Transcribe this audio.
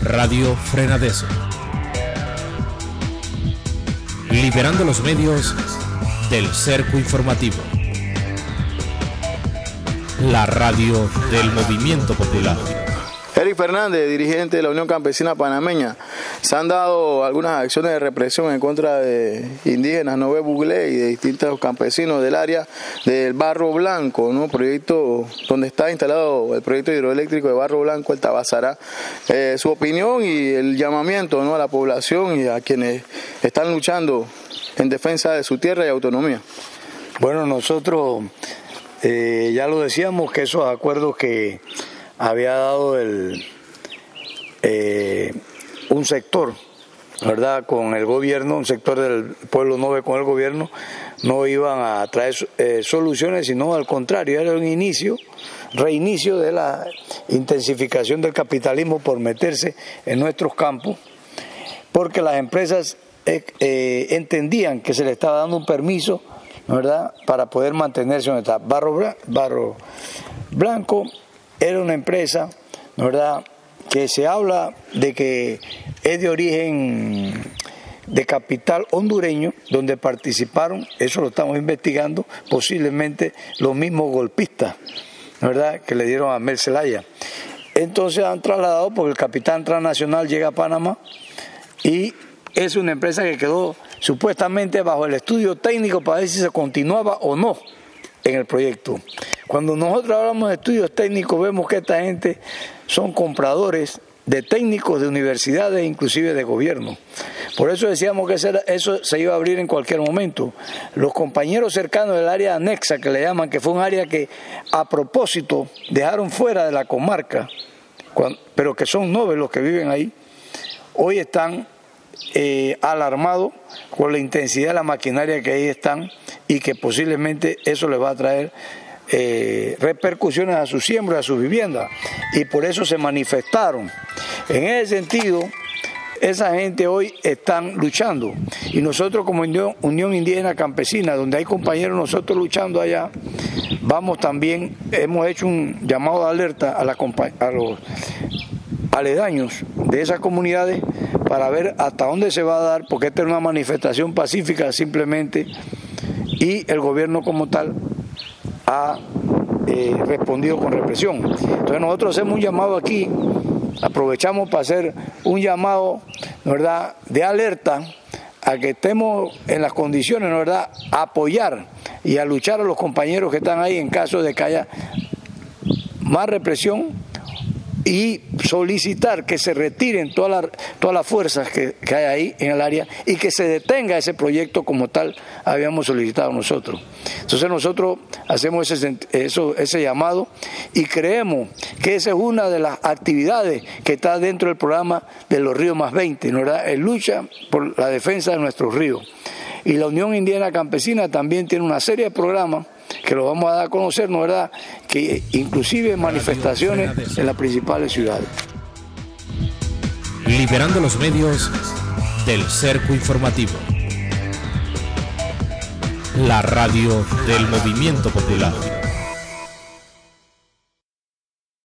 Radio Frenadeso. Liberando los medios del cerco informativo. La radio del movimiento popular. Eric Fernández, dirigente de la Unión Campesina Panameña. Se han dado algunas acciones de represión en contra de indígenas Nové Buglé y de distintos campesinos del área del Barro Blanco, ¿no? Proyecto donde está instalado el proyecto hidroeléctrico de Barro Blanco, el Tabasará. Su opinión y el llamamiento, ¿no?, a la población y a quienes están luchando en defensa de su tierra y autonomía. Bueno, nosotros ya lo decíamos que esos acuerdos que había dado un sector, ¿verdad?, con el gobierno, un sector del pueblo Nové con el gobierno, no iban a traer soluciones, sino al contrario, era un reinicio de la intensificación del capitalismo por meterse en nuestros campos, porque las empresas entendían que se le estaba dando un permiso, ¿verdad?, para poder mantenerse donde está. Barro Blanco era una empresa, ¿verdad?, que se habla de que es de origen de capital hondureño, donde participaron, eso lo estamos investigando, posiblemente los mismos golpistas, ¿verdad?, que le dieron a Mel Zelaya. Entonces han trasladado, porque el capitán transnacional llega a Panamá y es una empresa que quedó supuestamente bajo el estudio técnico para ver si se continuaba o no en el proyecto. Cuando nosotros hablamos de estudios técnicos, vemos que esta gente son compradores de técnicos de universidades, inclusive de gobierno. Por eso decíamos que eso se iba a abrir en cualquier momento. Los compañeros cercanos del área anexa, que le llaman, que fue un área que a propósito dejaron fuera de la comarca, pero que son nobles los que viven ahí, hoy están alarmados con la intensidad de la maquinaria que ahí están y que posiblemente eso les va a traer repercusiones a su siembra, a su vivienda, y por eso se manifestaron. En ese sentido, esa gente hoy están luchando, y nosotros como Unión Indígena Campesina, donde hay compañeros nosotros luchando allá, vamos también, hemos hecho un llamado de alerta a los aledaños de esas comunidades para ver hasta dónde se va a dar, porque esta es una manifestación pacífica simplemente, y el gobierno como tal ha respondido con represión. Entonces nosotros hacemos un llamado aquí, aprovechamos para hacer un llamado, ¿verdad?, de alerta a que estemos en las condiciones, ¿verdad?, a apoyar y a luchar a los compañeros que están ahí en caso de que haya más represión, y solicitar que se retiren todas las fuerzas que hay ahí en el área y que se detenga ese proyecto como tal habíamos solicitado nosotros. Entonces nosotros hacemos ese llamado y creemos que esa es una de las actividades que está dentro del programa de los ríos más 20, ¿verdad?, en lucha por la defensa de nuestros ríos. Y la Unión Indígena Campesina también tiene una serie de programas que lo vamos a dar a conocer, ¿no, verdad?, que inclusive manifestaciones en las principales ciudades. Liberando los medios del cerco informativo. La radio del movimiento popular.